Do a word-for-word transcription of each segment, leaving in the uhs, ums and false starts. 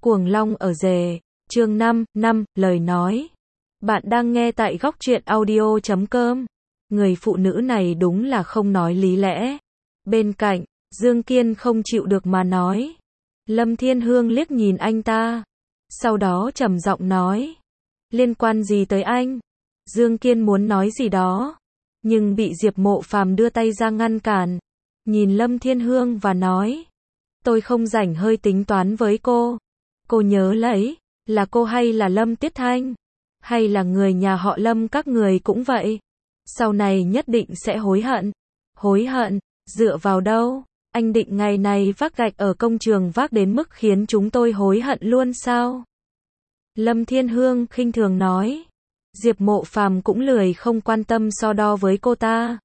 Cuồng Long ở rể, chương năm, năm, lời nói. Bạn đang nghe tại góc truyện audio chấm com. Người phụ nữ này đúng là không nói lý lẽ. Bên cạnh, Dương Kiên không chịu được mà nói. Lâm Thiên Hương liếc nhìn anh ta. Sau đó trầm giọng nói. Liên quan gì tới anh? Dương Kiên muốn nói gì đó. Nhưng bị Diệp Mộ Phàm đưa tay ra ngăn cản. Nhìn Lâm Thiên Hương và nói. Tôi không rảnh hơi tính toán với cô. Cô nhớ lấy, là cô hay là Lâm Tiết Thanh? Hay là người nhà họ Lâm các người cũng vậy? Sau này nhất định sẽ hối hận. Hối hận? Dựa vào đâu? Anh định ngày này vác gạch ở công trường vác đến mức khiến chúng tôi hối hận luôn sao? Lâm Thiên Hương khinh thường nói. Diệp Mộ Phàm cũng lười không quan tâm so đo với cô ta.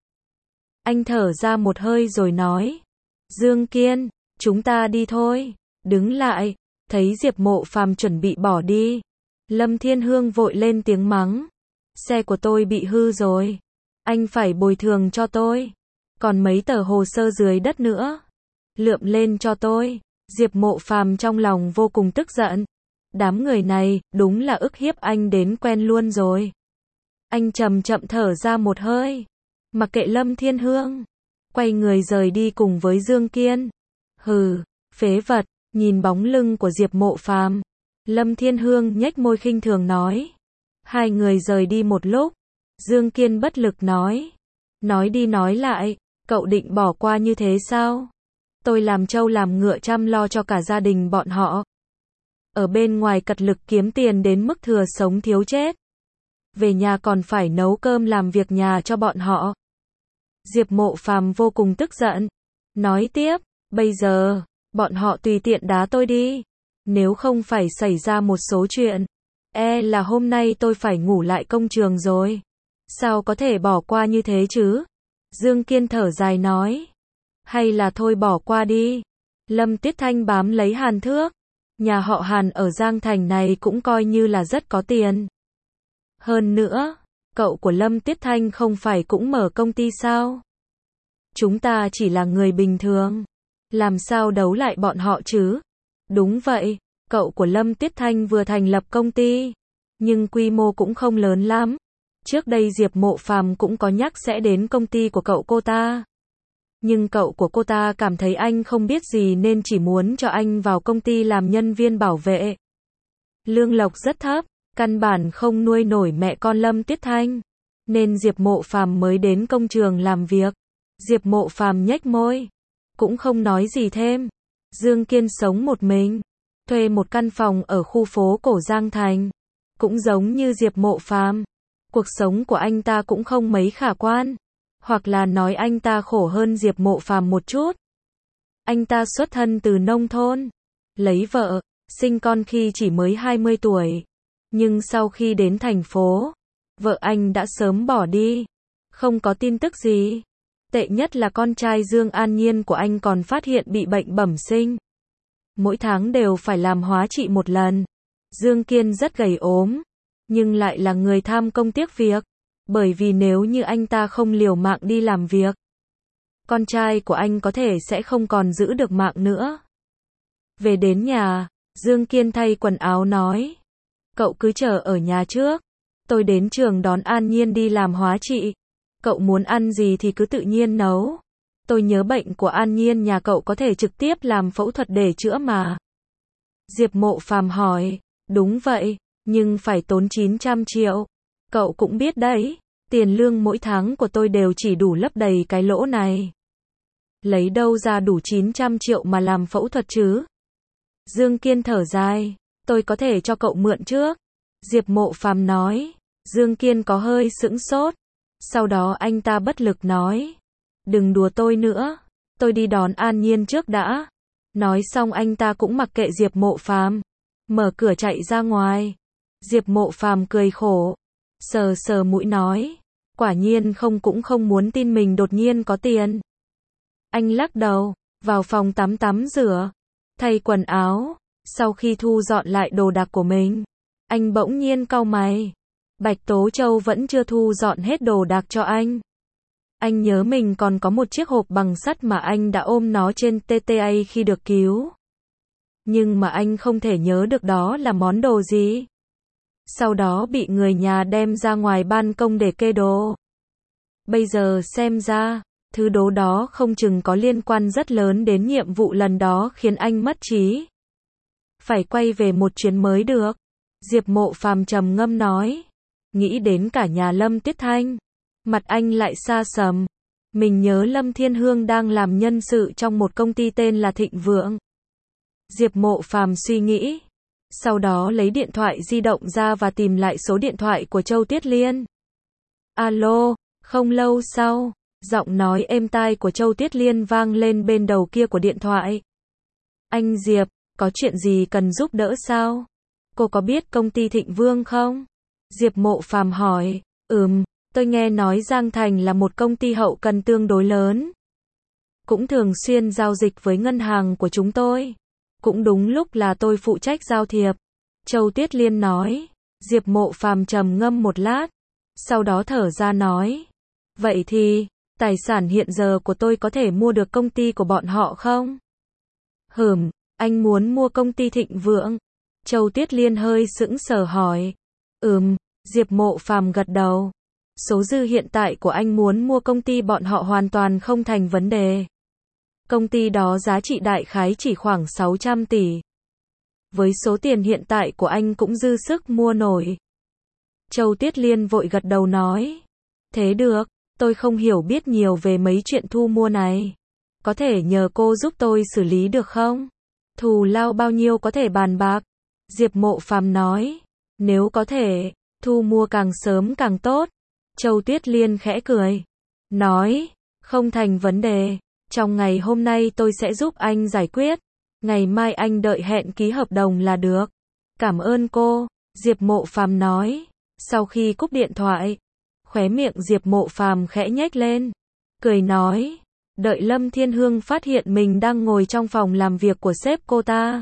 Anh thở ra một hơi rồi nói. Dương Kiên, chúng ta đi thôi. Đứng lại. Thấy Diệp Mộ Phàm chuẩn bị bỏ đi. Lâm Thiên Hương vội lên tiếng mắng. Xe của tôi bị hư rồi. Anh phải bồi thường cho tôi. Còn mấy tờ hồ sơ dưới đất nữa. Lượm lên cho tôi. Diệp Mộ Phàm trong lòng vô cùng tức giận. Đám người này, đúng là ức hiếp anh đến quen luôn rồi. Anh chậm chậm thở ra một hơi. Mặc kệ Lâm Thiên Hương. Quay người rời đi cùng với Dương Kiên. Hừ, phế vật. Nhìn bóng lưng của Diệp Mộ Phàm, Lâm Thiên Hương nhếch môi khinh thường nói. Hai người rời đi một lúc. Dương Kiên bất lực nói. Nói đi nói lại, cậu định bỏ qua như thế sao? Tôi làm trâu làm ngựa chăm lo cho cả gia đình bọn họ. Ở bên ngoài cật lực kiếm tiền đến mức thừa sống thiếu chết. Về nhà còn phải nấu cơm làm việc nhà cho bọn họ. Diệp Mộ Phàm vô cùng tức giận. Nói tiếp, bây giờ, bọn họ tùy tiện đá tôi đi. Nếu không phải xảy ra một số chuyện, e là hôm nay tôi phải ngủ lại công trường rồi. Sao có thể bỏ qua như thế chứ? Dương Kiên thở dài nói. Hay là thôi bỏ qua đi. Lâm Tiết Thanh bám lấy Hàn Thước. Nhà họ Hàn ở Giang Thành này cũng coi như là rất có tiền. Hơn nữa, cậu của Lâm Tiết Thanh không phải cũng mở công ty sao? Chúng ta chỉ là người bình thường. Làm sao đấu lại bọn họ chứ? Đúng vậy, cậu của Lâm Tiết Thanh vừa thành lập công ty, nhưng quy mô cũng không lớn lắm. Trước đây Diệp Mộ Phàm cũng có nhắc sẽ đến công ty của cậu cô ta. Nhưng cậu của cô ta cảm thấy anh không biết gì nên chỉ muốn cho anh vào công ty làm nhân viên bảo vệ. Lương lộc rất thấp, căn bản không nuôi nổi mẹ con Lâm Tiết Thanh, nên Diệp Mộ Phàm mới đến công trường làm việc. Diệp Mộ Phàm nhếch môi, cũng không nói gì thêm. Dương Kiên sống một mình, thuê một căn phòng ở khu phố cổ Giang Thành. Cũng giống như Diệp Mộ Phàm, cuộc sống của anh ta cũng không mấy khả quan, hoặc là nói anh ta khổ hơn Diệp Mộ Phàm một chút. Anh ta xuất thân từ nông thôn, lấy vợ, sinh con khi chỉ mới hai mươi tuổi, nhưng sau khi đến thành phố, vợ anh đã sớm bỏ đi, không có tin tức gì. Tệ nhất là con trai Dương An Nhiên của anh còn phát hiện bị bệnh bẩm sinh. Mỗi tháng đều phải làm hóa trị một lần. Dương Kiên rất gầy ốm, nhưng lại là người tham công tiếc việc, bởi vì nếu như anh ta không liều mạng đi làm việc, con trai của anh có thể sẽ không còn giữ được mạng nữa. Về đến nhà, Dương Kiên thay quần áo nói. Cậu cứ chờ ở nhà trước, tôi đến trường đón An Nhiên đi làm hóa trị. Cậu muốn ăn gì thì cứ tự nhiên nấu. Tôi nhớ bệnh của An Nhiên nhà cậu có thể trực tiếp làm phẫu thuật để chữa mà. Diệp Mộ Phàm hỏi. Đúng vậy, nhưng phải tốn chín trăm triệu. Cậu cũng biết đấy, tiền lương mỗi tháng của tôi đều chỉ đủ lấp đầy cái lỗ này. Lấy đâu ra đủ chín trăm triệu mà làm phẫu thuật chứ? Dương Kiên thở dài. Tôi có thể cho cậu mượn trước. Diệp Mộ Phàm nói. Dương Kiên có hơi sững sốt. Sau đó anh ta bất lực nói. Đừng đùa tôi nữa. Tôi đi đón An Nhiên trước đã. Nói xong anh ta cũng mặc kệ Diệp Mộ Phàm, mở cửa chạy ra ngoài. Diệp Mộ Phàm cười khổ, sờ sờ mũi nói. Quả nhiên không cũng không muốn tin mình đột nhiên có tiền. Anh lắc đầu, vào phòng tắm tắm rửa, thay quần áo. Sau khi thu dọn lại đồ đạc của mình, anh bỗng nhiên cau mày. Bạch Tố Châu vẫn chưa thu dọn hết đồ đạc cho anh. Anh nhớ mình còn có một chiếc hộp bằng sắt mà anh đã ôm nó trên tê tê a khi được cứu. nhưng mà anh không thể nhớ được đó là món đồ gì. Sau đó bị người nhà đem ra ngoài ban công để kê đồ. Bây giờ xem ra, thứ đố đó không chừng có liên quan rất lớn đến nhiệm vụ lần đó khiến anh mất trí. Phải quay về một chuyến mới được. Diệp Mộ Phàm trầm ngâm nói. Nghĩ đến cả nhà Lâm Tuyết Thanh. Mặt anh lại xa sầm. Mình nhớ Lâm Thiên Hương đang làm nhân sự trong một công ty tên là Thịnh Vượng. Diệp Mộ Phàm suy nghĩ. Sau đó lấy điện thoại di động ra và tìm lại số điện thoại của Châu Tuyết Liên. Alo, không lâu sau, giọng nói êm tai của Châu Tuyết Liên vang lên bên đầu kia của điện thoại. Anh Diệp, có chuyện gì cần giúp đỡ sao? Cô có biết công ty Thịnh Vương không? Diệp Mộ Phàm hỏi. Ừm, tôi nghe nói Giang Thành là một công ty hậu cần tương đối lớn. Cũng thường xuyên giao dịch với ngân hàng của chúng tôi. Cũng đúng lúc là tôi phụ trách giao thiệp. Châu Tuyết Liên nói. Diệp Mộ Phàm trầm ngâm một lát. Sau đó thở ra nói. Vậy thì, tài sản hiện giờ của tôi có thể mua được công ty của bọn họ không? Hửm, anh muốn mua công ty Thịnh Vượng. Châu Tuyết Liên hơi sững sờ hỏi. Ừm, Diệp Mộ Phàm gật đầu. Số dư hiện tại của anh muốn mua công ty bọn họ hoàn toàn không thành vấn đề. Công ty đó giá trị đại khái chỉ khoảng sáu trăm tỷ. Với số tiền hiện tại của anh cũng dư sức mua nổi. Châu Tuyết Liên vội gật đầu nói. Thế được, tôi không hiểu biết nhiều về mấy chuyện thu mua này. Có thể nhờ cô giúp tôi xử lý được không? Thù lao bao nhiêu có thể bàn bạc? Diệp Mộ Phàm nói. Nếu có thể, thu mua càng sớm càng tốt. Châu Tuyết Liên khẽ cười. Nói, không thành vấn đề. Trong ngày hôm nay tôi sẽ giúp anh giải quyết. Ngày mai anh đợi hẹn ký hợp đồng là được. Cảm ơn cô, Diệp Mộ Phàm nói. Sau khi cúp điện thoại, khóe miệng Diệp Mộ Phàm khẽ nhếch lên. Cười nói, đợi Lâm Thiên Hương phát hiện mình đang ngồi trong phòng làm việc của sếp cô ta.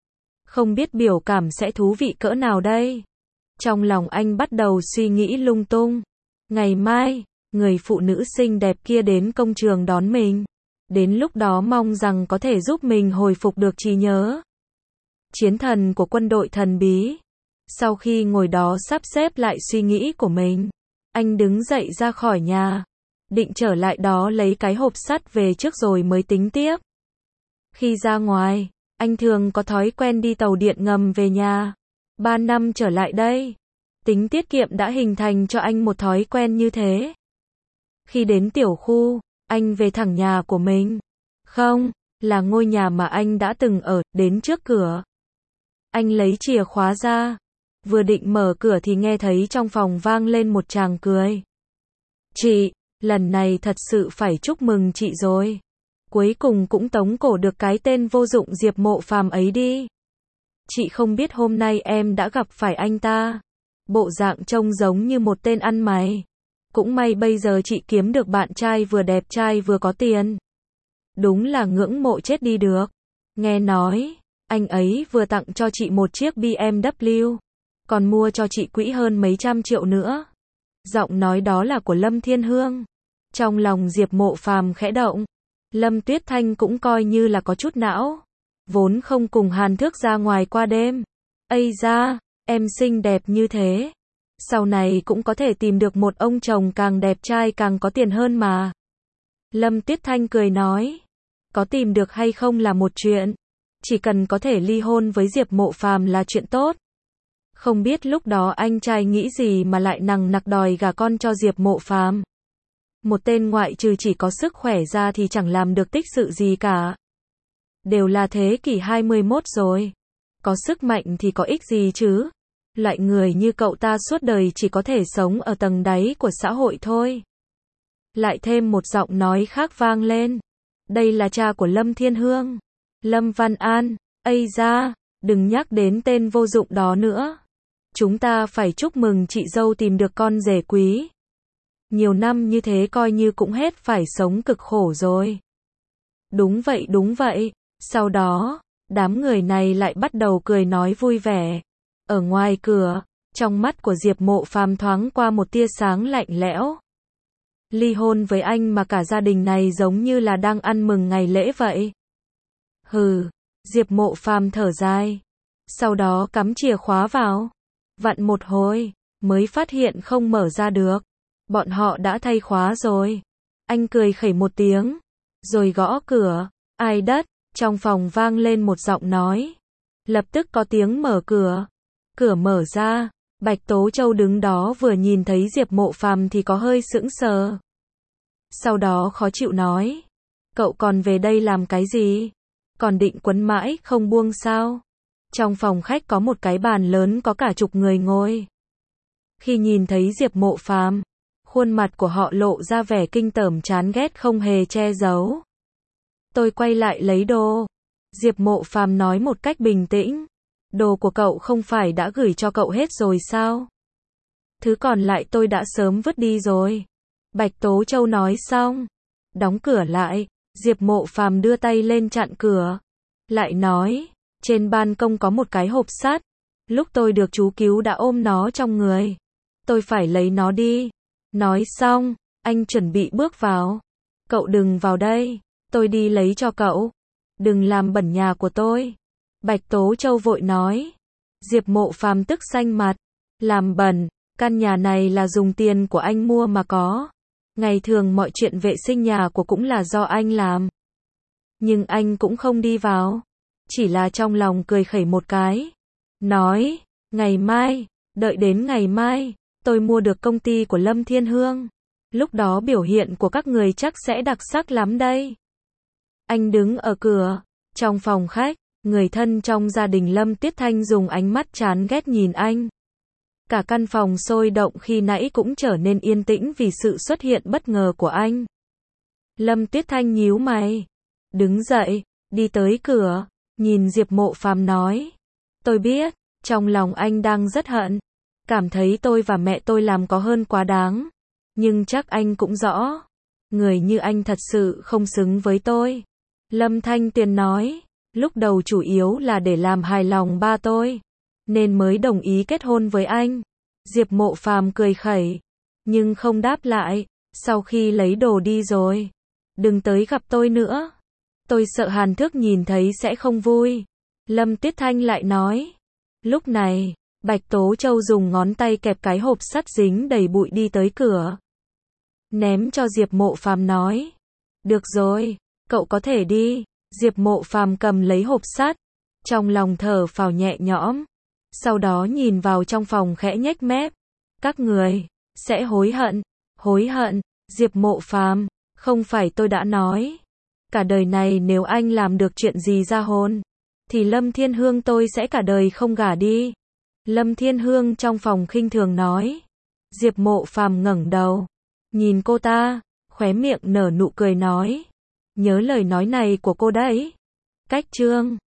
Không biết biểu cảm sẽ thú vị cỡ nào đây. Trong lòng anh bắt đầu suy nghĩ lung tung. Ngày mai, người phụ nữ xinh đẹp kia đến công trường đón mình. Đến lúc đó mong rằng có thể giúp mình hồi phục được trí nhớ. Chiến thần của quân đội thần bí. Sau khi ngồi đó sắp xếp lại suy nghĩ của mình, anh đứng dậy ra khỏi nhà. Định trở lại đó lấy cái hộp sắt về trước rồi mới tính tiếp. Khi ra ngoài, anh thường có thói quen đi tàu điện ngầm về nhà. Ba năm trở lại đây, tính tiết kiệm đã hình thành cho anh một thói quen như thế. Khi đến tiểu khu, anh về thẳng nhà của mình. Không, là ngôi nhà mà anh đã từng ở, đến trước cửa. Anh lấy chìa khóa ra. Vừa định mở cửa thì nghe thấy trong phòng vang lên một tràng cười. Chị, lần này thật sự phải chúc mừng chị rồi. Cuối cùng cũng tống cổ được cái tên vô dụng Diệp Mộ Phàm ấy đi. Chị không biết hôm nay em đã gặp phải anh ta. Bộ dạng trông giống như một tên ăn mày. Cũng may bây giờ chị kiếm được bạn trai vừa đẹp trai vừa có tiền. Đúng là ngưỡng mộ chết đi được. Nghe nói, anh ấy vừa tặng cho chị một chiếc B M W. Còn mua cho chị quỹ hơn mấy trăm triệu nữa. Giọng nói đó là của Lâm Thiên Hương. Trong lòng Diệp Mộ Phàm khẽ động. Lâm Tuyết Thanh cũng coi như là có chút não. Vốn không cùng Hàn Thước ra ngoài qua đêm. Ây da, em xinh đẹp như thế. Sau này cũng có thể tìm được một ông chồng càng đẹp trai càng có tiền hơn mà. Lâm Tuyết Thanh cười nói. Có tìm được hay không là một chuyện. Chỉ cần có thể ly hôn với Diệp Mộ Phàm là chuyện tốt. Không biết lúc đó anh trai nghĩ gì mà lại nằng nặc đòi gả con cho Diệp Mộ Phàm. Một tên ngoại trừ chỉ có sức khỏe ra thì chẳng làm được tích sự gì cả. Đều là thế kỷ hai mươi mốt rồi. Có sức mạnh thì có ích gì chứ. Loại người như cậu ta suốt đời chỉ có thể sống ở tầng đáy của xã hội thôi. Lại thêm một giọng nói khác vang lên. Đây là cha của Lâm Thiên Hương. Lâm Văn An. Ây da, đừng nhắc đến tên vô dụng đó nữa. Chúng ta phải chúc mừng chị dâu tìm được con rể quý. Nhiều năm như thế coi như cũng hết phải sống cực khổ rồi. Đúng vậy đúng vậy. Sau đó, đám người này lại bắt đầu cười nói vui vẻ. Ở ngoài cửa, trong mắt của Diệp Mộ Phàm thoáng qua một tia sáng lạnh lẽo. Ly hôn với anh mà cả gia đình này giống như là đang ăn mừng ngày lễ vậy. Hừ, Diệp Mộ Phàm thở dài. Sau đó cắm chìa khóa vào. Vặn một hồi, mới phát hiện không mở ra được. Bọn họ đã thay khóa rồi. Anh cười khẩy một tiếng, rồi gõ cửa. Ai đất, trong phòng vang lên một giọng nói. Lập tức có tiếng mở cửa. Cửa mở ra, Bạch Tố Châu đứng đó vừa nhìn thấy Diệp Mộ Phàm thì có hơi sững sờ. Sau đó khó chịu nói. Cậu còn về đây làm cái gì? Còn định quấn mãi không buông sao? Trong phòng khách có một cái bàn lớn có cả chục người ngồi. Khi nhìn thấy Diệp Mộ Phàm, khuôn mặt của họ lộ ra vẻ kinh tởm chán ghét không hề che giấu. Tôi quay lại lấy đồ. Diệp Mộ Phàm nói một cách bình tĩnh. Đồ của cậu không phải đã gửi cho cậu hết rồi sao? Thứ còn lại tôi đã sớm vứt đi rồi. Bạch Tố Châu nói xong, đóng cửa lại. Diệp Mộ Phàm đưa tay lên chặn cửa. Lại nói, trên ban công có một cái hộp sắt. Lúc tôi được chú cứu đã ôm nó trong người. Tôi phải lấy nó đi. Nói xong, anh chuẩn bị bước vào. Cậu đừng vào đây, tôi đi lấy cho cậu. Đừng làm bẩn nhà của tôi. Bạch Tố Châu vội nói. Diệp Mộ Phàm tức xanh mặt. Làm bẩn, căn nhà này là dùng tiền của anh mua mà có. Ngày thường mọi chuyện vệ sinh nhà của cũng là do anh làm. Nhưng anh cũng không đi vào. Chỉ là trong lòng cười khẩy một cái. Nói, ngày mai, đợi đến ngày mai, tôi mua được công ty của Lâm Thiên Hương. Lúc đó biểu hiện của các người chắc sẽ đặc sắc lắm đây. Anh đứng ở cửa, trong phòng khách, người thân trong gia đình Lâm Tuyết Thanh dùng ánh mắt chán ghét nhìn anh. Cả căn phòng sôi động khi nãy cũng trở nên yên tĩnh vì sự xuất hiện bất ngờ của anh. Lâm Tuyết Thanh nhíu mày, đứng dậy, đi tới cửa, nhìn Diệp Mộ Phàm nói. Tôi biết, trong lòng anh đang rất hận, cảm thấy tôi và mẹ tôi làm có hơn quá đáng. Nhưng chắc anh cũng rõ, người như anh thật sự không xứng với tôi. Lâm Thanh Tuyền nói, lúc đầu chủ yếu là để làm hài lòng ba tôi, nên mới đồng ý kết hôn với anh. Diệp Mộ Phàm cười khẩy, nhưng không đáp lại. Sau khi lấy đồ đi rồi, đừng tới gặp tôi nữa. Tôi sợ Hàn Thức nhìn thấy sẽ không vui. Lâm Tuyết Thanh lại nói. Lúc này, Bạch Tố Châu dùng ngón tay kẹp cái hộp sắt dính đầy bụi đi tới cửa. Ném cho Diệp Mộ Phàm nói. Được rồi, cậu có thể đi. Diệp Mộ Phàm cầm lấy hộp sắt, trong lòng thở phào nhẹ nhõm. Sau đó nhìn vào trong phòng khẽ nhếch mép. Các người sẽ hối hận, hối hận. Diệp Mộ Phàm, không phải tôi đã nói, cả đời này nếu anh làm được chuyện gì ra hôn, thì Lâm Thiên Hương tôi sẽ cả đời không gả đi. Lâm Thiên Hương trong phòng khinh thường nói. Diệp Mộ Phàm ngẩng đầu, nhìn cô ta, khóe miệng nở nụ cười nói. Nhớ lời nói này của cô đấy. Cách chương